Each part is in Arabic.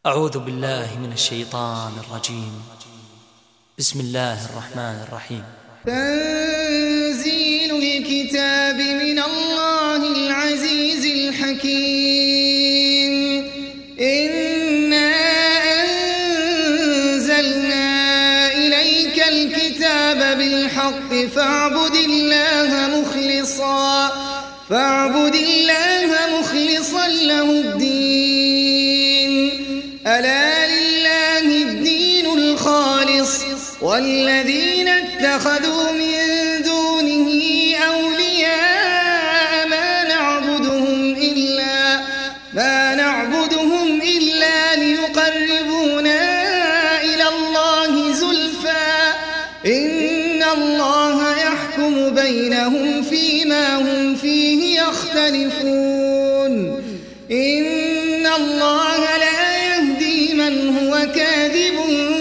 أعوذ بالله من الشيطان الرجيم. بسم الله الرحمن الرحيم. تنزيل الكتاب من الله العزيز الحكيم. إنا أنزلنا إليك الكتاب بالحق فاعبد الله مخلصا له الدين. ألا لله الدين الخالص والذين اتخذوا من دونه أولياء ما نعبدهم إلا ليقربونا إلى الله زلفى إن الله يحكم بينهم فيما هم فيه يختلفون. إن الله لا يهدي من هو كاذب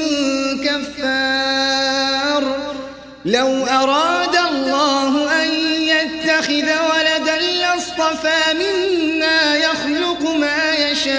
كفار. لو أراد الله أن يتخذ ولدا لاصطفى مما يخلق ما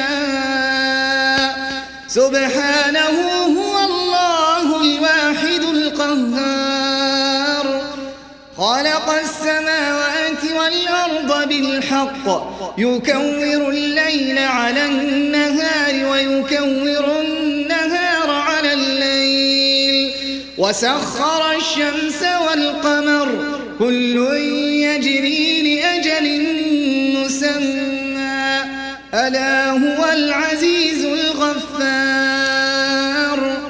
يشاء سبحانه هو الله الواحد القهار. خلق السماوات والأرض بالحق يكور الليل على النهار ويكور النهار على الليل وسخر الشمس والقمر كل يجري لأجل مسمى ألا هو العزيز الغفار.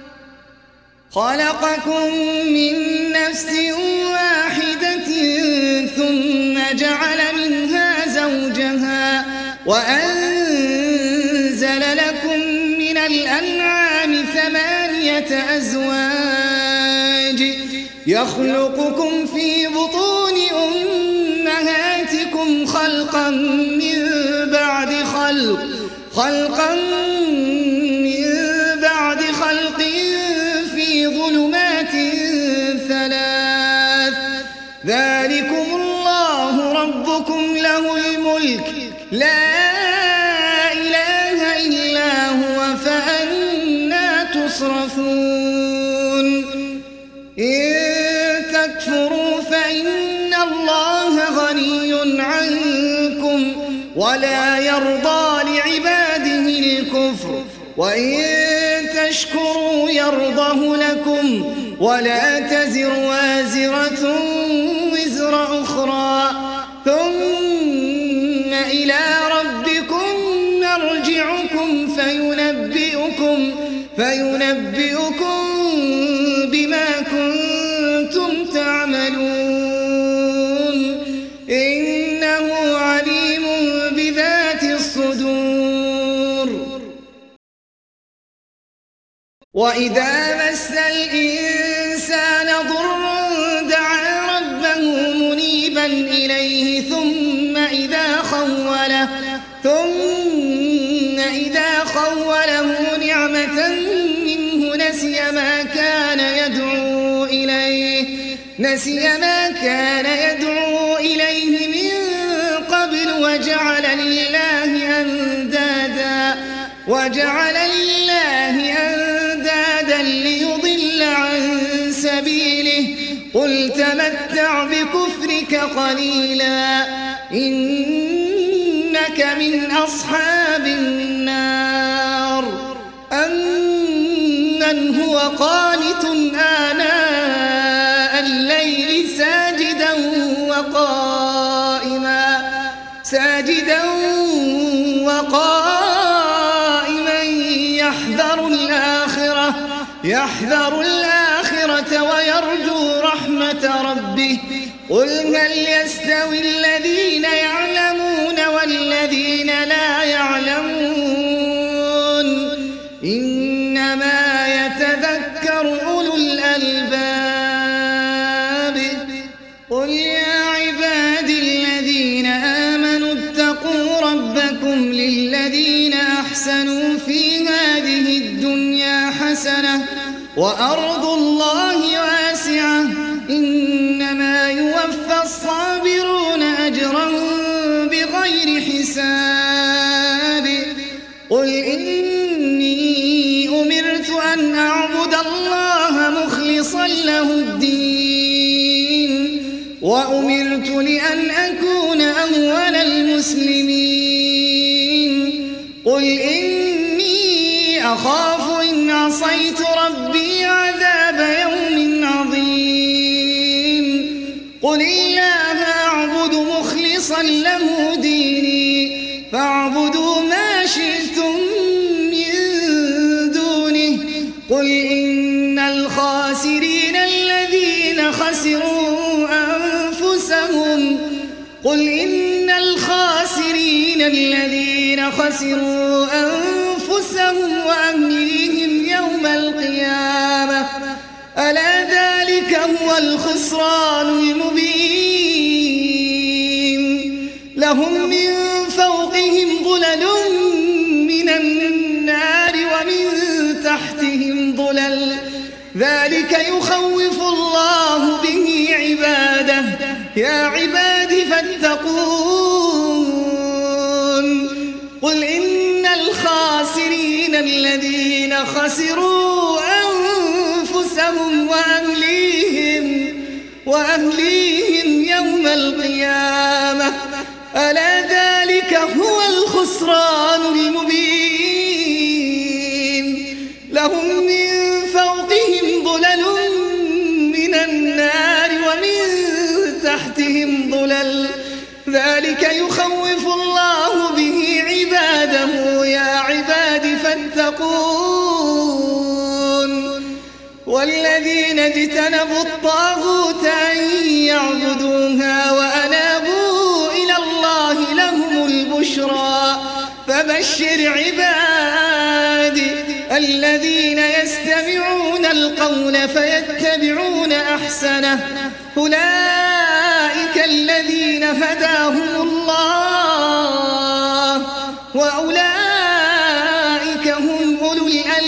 خلقكم من نفس واحدة ثم جعل منها زوجها وأنزل لكم من الأنعام 8 أزواج يخلقكم في بطون أمهاتكم خلقا من بعد خلق في ظلمات 3. ذلكم الله ربكم له الملك لا إله إلا هو فأنى تصرفون. إن تكفروا فإن الله غني عنكم ولا يرضى لعباده الكفر وإن تشكروا يرضه لكم ولا تزر وازرة وزر أخرى ثم إلى ربكم مرجعكم فينبئكم بما كنتم تعملون. إنه عليم بذات الصدور. وإذا مس الإنسان ضر دعا ربه منيبا إليه ثم إذا خوله نعمة منه نسي ما كان يدعو إليه من قبل وجعل لله أندادا ليضل عن سبيله. قل تمتع بكفرك قليلا إنك من أصحاب النار. أمن هو قانت آناء الليل ساجدا وقائما يحذر الآخرة ويرجو رحمة ربه. قل هل يستوي الذين يعلمون والذين لا يعلمون إنما يتذكر أولو الألباب. قل يا عبادي الذين آمنوا اتقوا ربكم للذين أحسنوا في هذه الدنيا حسنة وأرض الله واسعة إنما يوفى الصابرون أجرهم بغير حساب. قل إن أن أعبد الله مخلصا له الدين وأمرت لأن أكون أول المسلمين قل إني أخاف إن عصيت ربي عذاب يوم عظيم قل الله أعبد مخلصا له ديني فاعبدوا ما شئتم من دونه قل إن الخاسرين الذين خسروا أنفسهم وأهليهم يوم القيامة ألا ذلك هو الخسران المبين لهم من فوقهم ظلل من النار ومن تحتهم ظلل ذلك يخوف الله به عباده يا عباد فاتقون قل إن الخاسرين الذين خسروا أنفسهم وأهليهم يوم القيامة ألا ذلك هو الخسران المبين لهم من فوقهم ظلل من النار ومن تحتهم ظلل ذلك يخوف الله به عباده يا عباد فاتقون والذين اجتنبوا الطاغوت أن يعبدوها وأنابوا إلى الله لهم البشرى فبشر عبادي الذين يستمعون القول فيتبعون أحسنه أولئك الذين هداهم الله وأولئك هم أولو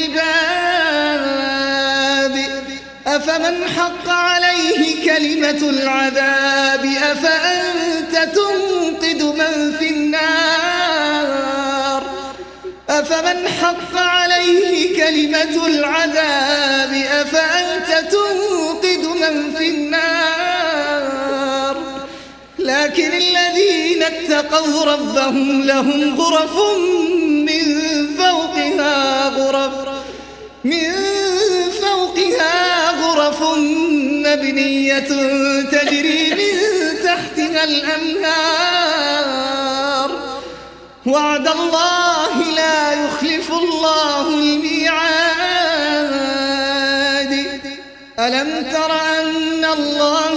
الألباب أفمن حق عليه كلمة العذاب أفأنت تنقذ من في النار أفمن حق عليه كلمة العذاب أفأنت تنقذ من في النار لكن الذين اتقوا ربهم لهم غرف من فوقها غرف مبنية تجري من تحتها الأنهار وعد الله لا يخلف الله الميعاد ألم تر أن الله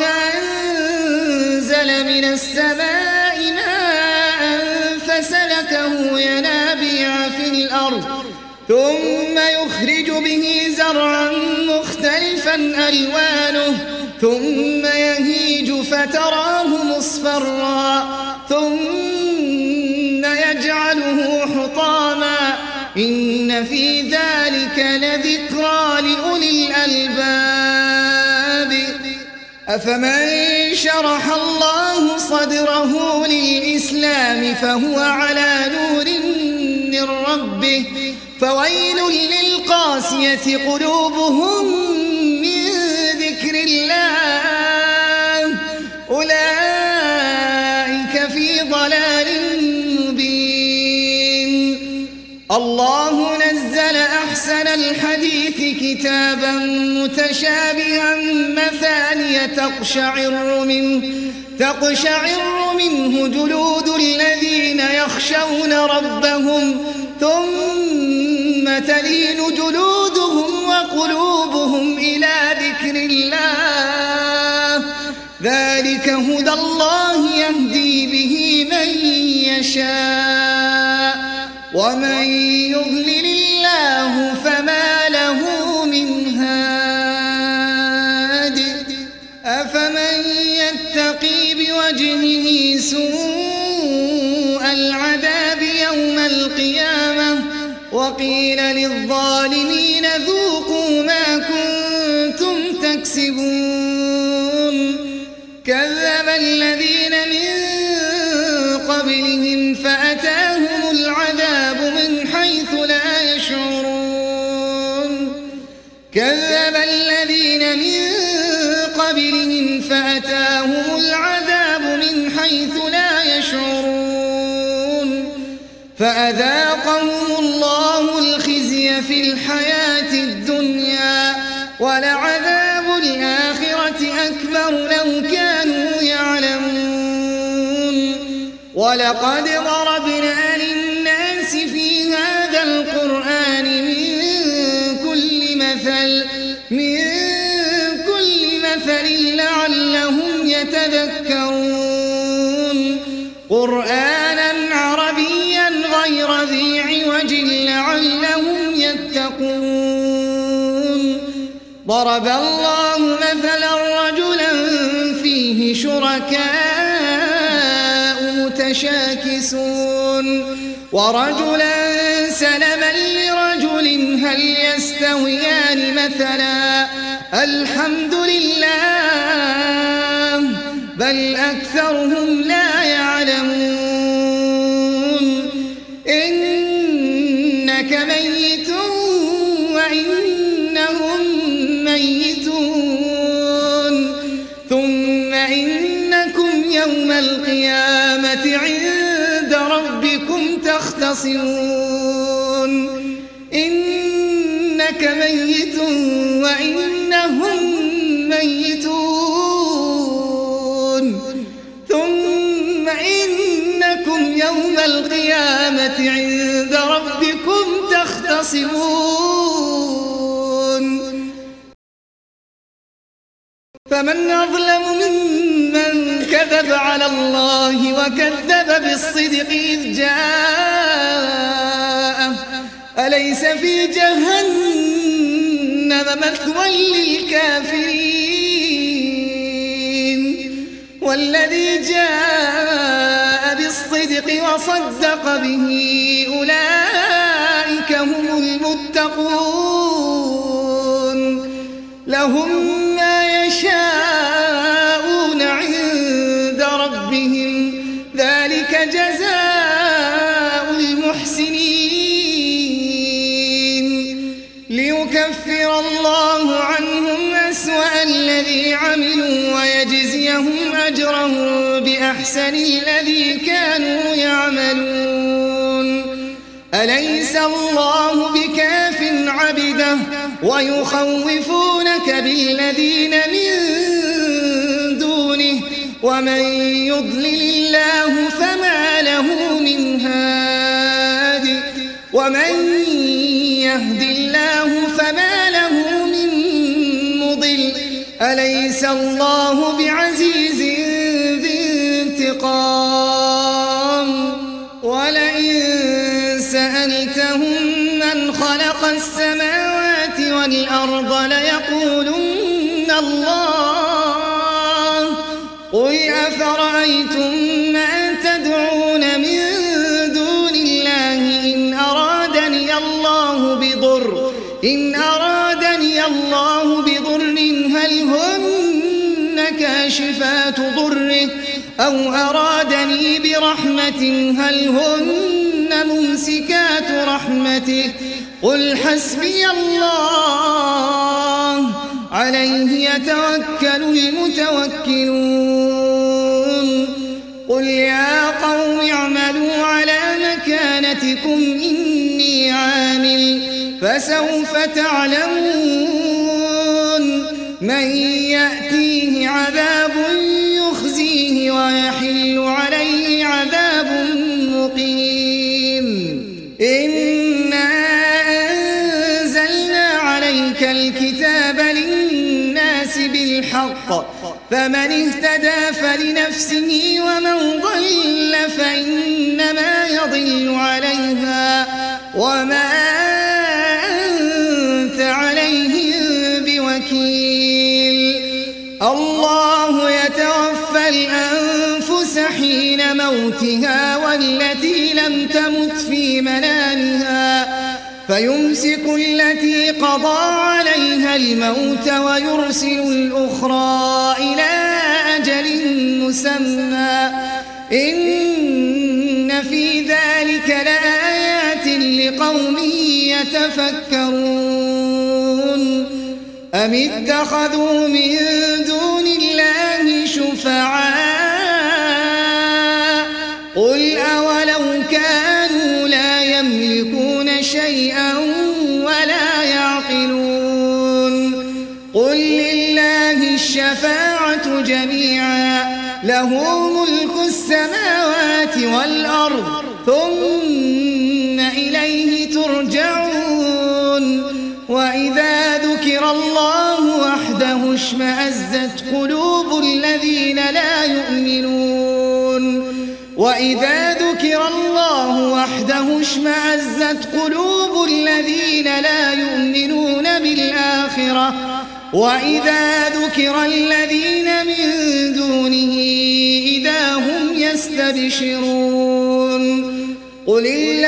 أنزل من السماء ماء فسلكه ينابيع في الأرض ثم يخرج به زرعا مختلفا ألوانه ثم يهيج فتراه مصفرا ثم يجعله حطاما إن في ذلك لذكرى لأولي الألباب أفمن شرح الله صدره للإسلام فهو على نور من ربه فويل للقاسية قلوبهم من ذكر الله أولئك في ضلال مبين الله نزل أحسن الحديث كتابا متشابها مثانية تقشعر منه جلود الذين يخشون ربهم ثم تلين جلودهم وقلوبهم إلى ذكر الله ذلك هدى الله يهدي به من يشاء ومن يضلل الله فما له من هاد أفمن يتقي بوجهه سوء العذاب يوم القيامة وقيل للظالمين ذوقوا ما كنتم تكسبون كذب الذين من قبلهم فأتاهم العذاب من حيث لا يشعرون كذب الذين من قبلهم فأتاهم العذاب من حيث لا يشعرون فأذاقهم الله الخزي في الحياة الدنيا ولعذاب الآخرة أكبر لو كانوا يعلمون ولقد ضربنا للناس في هذا القرآن من كل مثل لعلهم يتذكرون قرآنا عربيا غير ذي عوج لعلهم يتقون ضرب الله مثلا رجلا فيه شركاء متشاكسون ورجلا سلما لرجل هل يستويان مثلا الحمد لله بل أكثرهم لا يعلمون إنك ميت وإنهم ميتون ثم إنكم يوم القيامة عند ربكم تختصمون إنك ميت وإنهم ميتون ثم إنكم يوم القيامة عند ربكم تختصمون فمن أظلم ممن كذب على الله وكذب بالصدق إذ جاءه أليس في جهنم مثوى للكافرين والذي جاء بالصدق وصدق به أولئك هم المتقون لهم ما يشاءون عند ربهم ذلك جزاء المحسنين ليكفر الله عنهم أسوأ الذي عملوا ويجزيهم أجرهم بأحسن الذي كانوا يعملون أليس الله بكاف عبده ويخوفونك بالذين من دونه ومن يضلل الله فما له من هاد ومن يهد الله فما له من مضل أليس الله بعزيز ذي انتقام ولئن سألتهم من خلق السماوات والأرض ليقولن الله قل أفرأيتم ما تدعون من دون الله إن أرادني الله بضر هل هن كاشفات ضره أو أرادني برحمة هل هن ممسكات رحمته قل حسبي الله عليه يتوكل المتوكلون قل يا قوم اعملوا على مكانتكم إني عامل فسوف تعلمون من يأتيه عذاب يخزيه ويحل عليه عذاب مقيم إنا أنزلنا عليك الكتاب للناس بالحق فمن اهتدى فلنفسه ومن ضل فإنما يضل عليها وما أنت عليهم بوكيل الله يتوفى الأنفس حين موتها والتي لم تمت في منامها فيمسك التي قضى عليها الموت ويرسل الأخرى إلى أجل مسمى إن في ذلك لآيات لقوم يتفكرون أم اتخذوا من دون الله شفعاء قل أولو كانوا لا يملكون شيئا ولا يعقلون قل لله الشفاعة جميعا له ملك السماوات والأرض ثم إليه ترجعون وإذا ذكر الله وحده اشمأزت قلوب الذين لا يؤمنون وإذا ذكر الله وحده اشمأزت قلوب الذين لا يؤمنون بالآخرة وإذا ذكر الذين من دونه إذا هم يستبشرون قل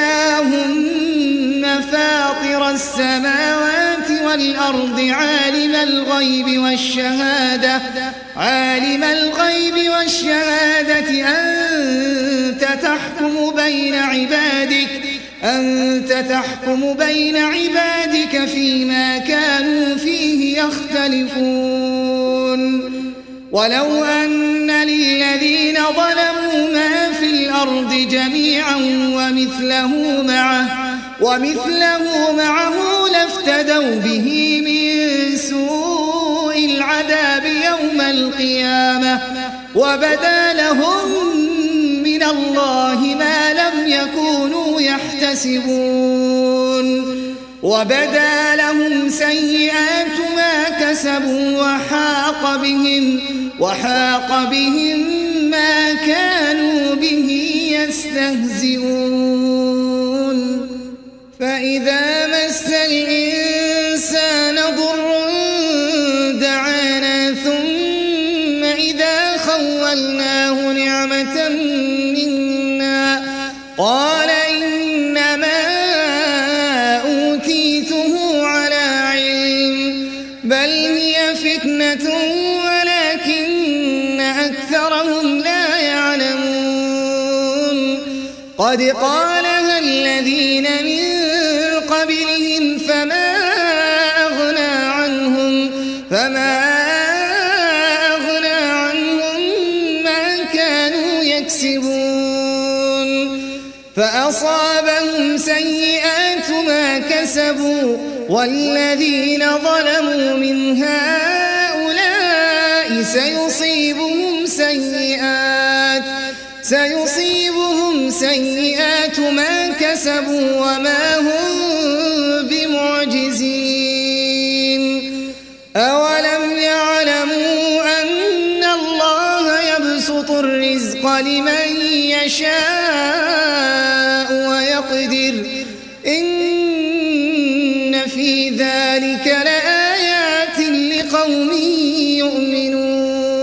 اللهم فاطر السماوات والأرض عالم الغيب والشهادة أنت تحكم بين عبادك فيما كانوا فيه يختلفون ولو أن للذين ظلموا ما في الأرض جميعا ومثله معه لافتدوا به من سوء العذاب يوم القيامة وبدا لهم من الله ما لم يكونوا يحتسبون وبدا لهم سيئات ما كسبوا وحاق بهم ما كانوا به يستهزئون فإذا مس الإنسان ضر دعانا ثم إذا خولناه نعمة منا قال إنما أوتيته على علم بل هي فتنة ولكن أكثرهم لا يعلمون قد قالها الذين من قبلهم فما أغنى عنهم ما كانوا يكسبون فأصابهم سيئات ما كسبوا والذين ظلموا من هؤلاء سيصيبهم سيئات ما كسبوا وما هم بمعجزين أولم يعلموا أن الله يبسط الرزق لمن يشاء ويقدر إن في ذلك لآيات لقوم يؤمنون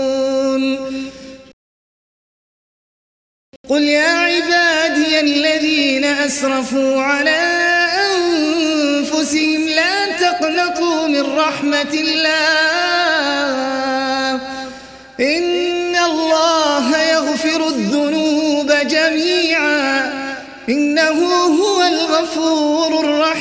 قل يا عبادي الذين أسرفوا على أنفسهم لا تقنطوا من رحمة الله إن الله يغفر الذنوب جميعا إنه هو الغفور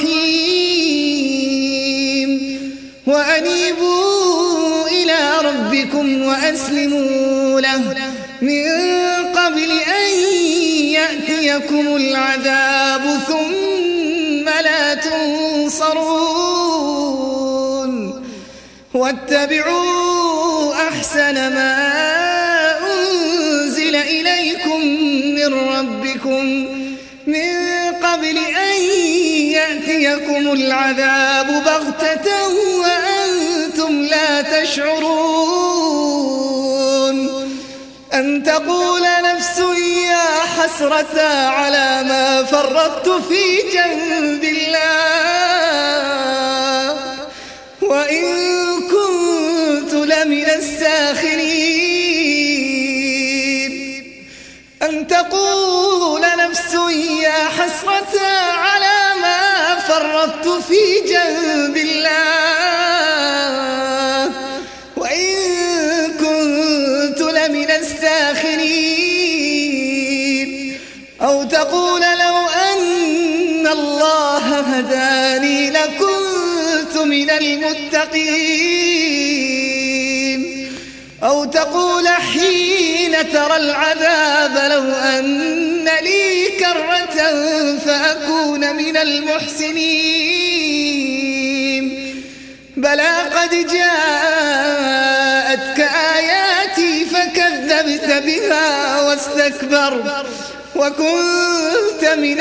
الرحيم وأنيبوا إلى ربكم وأسلموا له من قبل أن يأتيكم العذاب ثم لا تنصرون واتبعوا أحسن ما أنزل إليكم من ربكم من قبل أن يأتيكم العذاب بغتة وأنتم لا تشعرون أن تقول نفس يا حسرة على ما فرطت في جنب الله وإن كنت لمن الساخرين أن تقول نفس يا حسرة على ما فرطت في جنب الله وإن كنت لمن الساخرين أو تقول لو أن الله هداني لكنت من المتقين أو تقول حين ترى العذاب لو أن لي كرة فأكون من المحسنين بلى قد جاءتك آياتي فكذبت بها واستكبرت وكنت من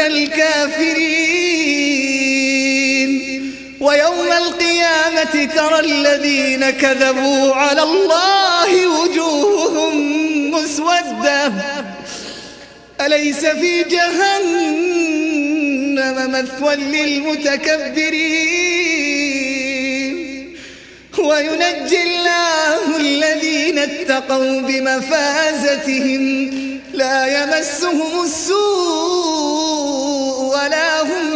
الكافرين ويوم القيامة ترى الذين كذبوا على الله وجوههم مسودة أليس في جهنم مثوى للمتكبرين وينجي الله الذين اتقوا بمفازتهم لا يمسهم السوء ولا هم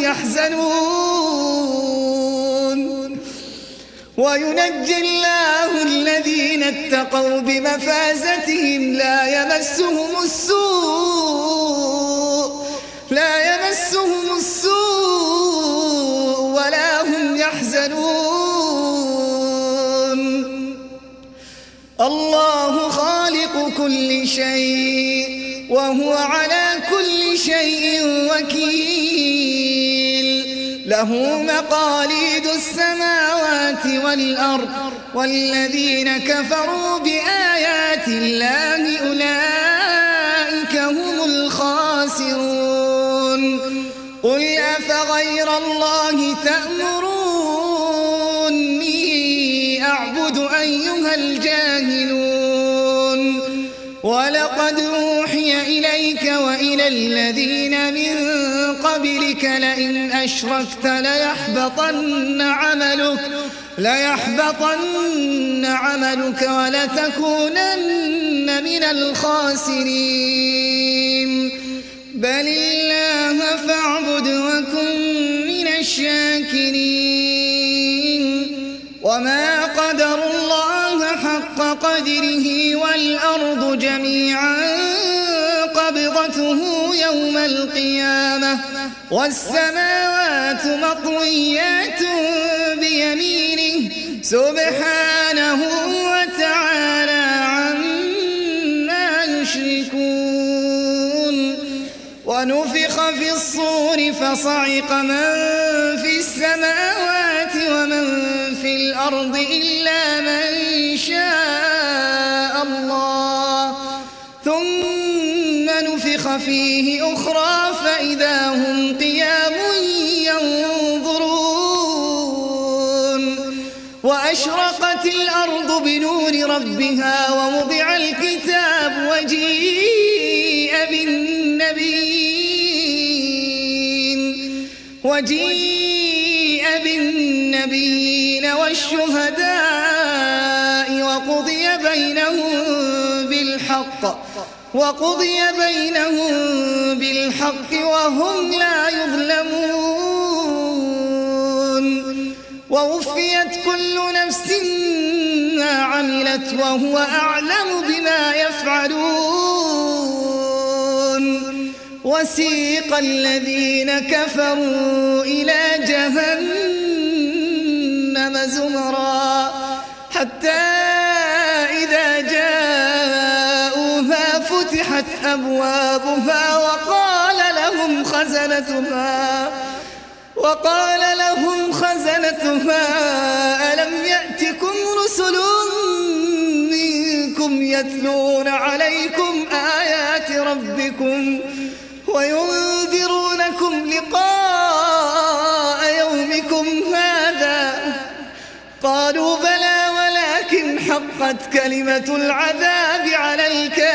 يحزنون وينجي الله الذين اتقوا بمفازتهم لا يمسهم السوء ولا هم يحزنون الله خالق كل شيء وهو على كل شيء وكيل له مقاليد السماوات والأرض والذين كفروا بآيات الله أولئك هم الخاسرون قل أفغير الله تأمروني أعبد أيها الجاهلون ولقد أوحي إليك وإلى الذين من قبلك لئن أشركت ليحبطن عملك ولتكونن من الخاسرين بل الله فاعبد وكن من الشاكرين وما قدروا الله حق قدره والأرض جميعا قبضته يوم القيامة والسماوات مطويات بيمينه سبحانه وتعالى عما يشركون ونفخ في الصور فصعق من في السماوات ومن في الأرض إلا من شاء الله ثم نفخ فيه أخرى فإذا هم قيام ينظرون وأشرقت الأرض بنور ربها ووضع الكتاب وجيء بالنبيين والشهداء وقضي بينهم بالحق وهم لا يظلمون ووفيت كل نفس ما عملت وهو أعلم بما يفعلون وسيق الذين كفروا إلى جهنم زمرا حتى إذا جاءوها فتحت أبوابها وقال لهم خزنتها ألم يأتكم رسل منكم يتلون عليكم آيات ربكم وينذرونكم لقاء يومكم هذا قالوا بلى ولكن حقت كلمة العذاب على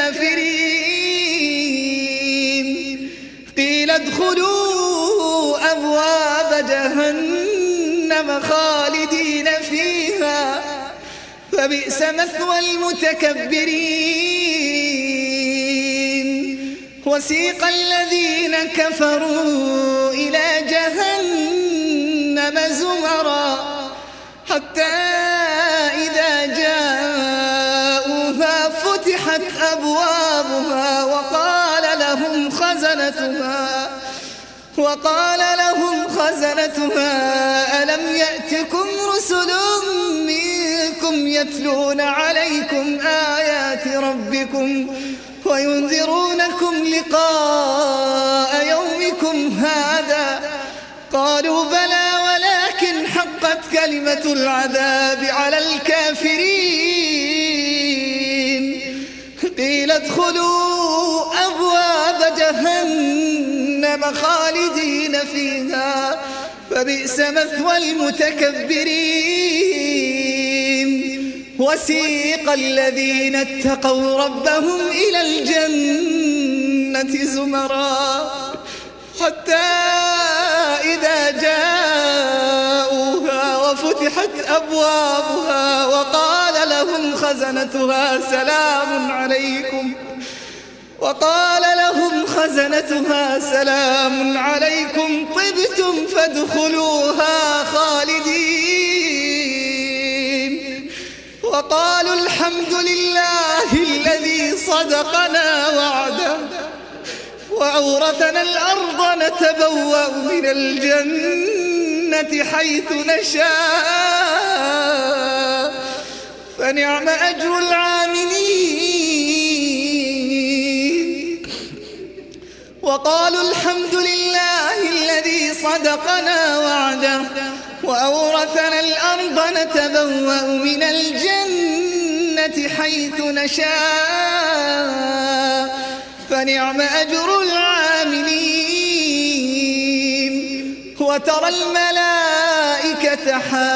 الكافرين قيل ادخلوا أبواب جهنم خالدين فيها فبئس مثوى المتكبرين وسيق الذين كفروا إلى جهنم زمرا حتى إذا جاءوها فتحت أبوابها وقال لهم خزنتها ألم يأتكم رسل يتلون عليكم آيات ربكم وينذرونكم لقاء يومكم هذا؟ قالوا بلى ولكن حقت كلمة العذاب على الكافرين. قيل ادخلوا أبواب جهنم خالدين فيها فبئس مثوى المتكبرين. وسيق الذين اتقوا ربهم إلى الجنة زمرا حتى إذا جاءوها وفتحت أبوابها وقال لهم خزنتها سلام عليكم طبتم فادخلوها خالدين. وقالوا الحمد لله الذي صدقنا وعده وأورثنا الأرض نتبوأ من الجنة حيث نشاء فنعم أجر العاملين. وقالوا الحمد لله الذي صدقنا وعده وأورثنا الأرض نتبوأ من الجنة حيث نشاء فنعم أجر العاملين. وترى الملائكة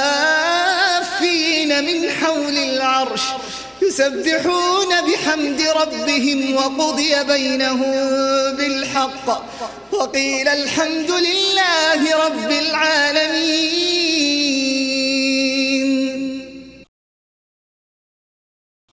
حافين من حول العرش يسبحون بحمد ربهم وقضي بينهم بالحق وقيل الحمد لله رب العالمين.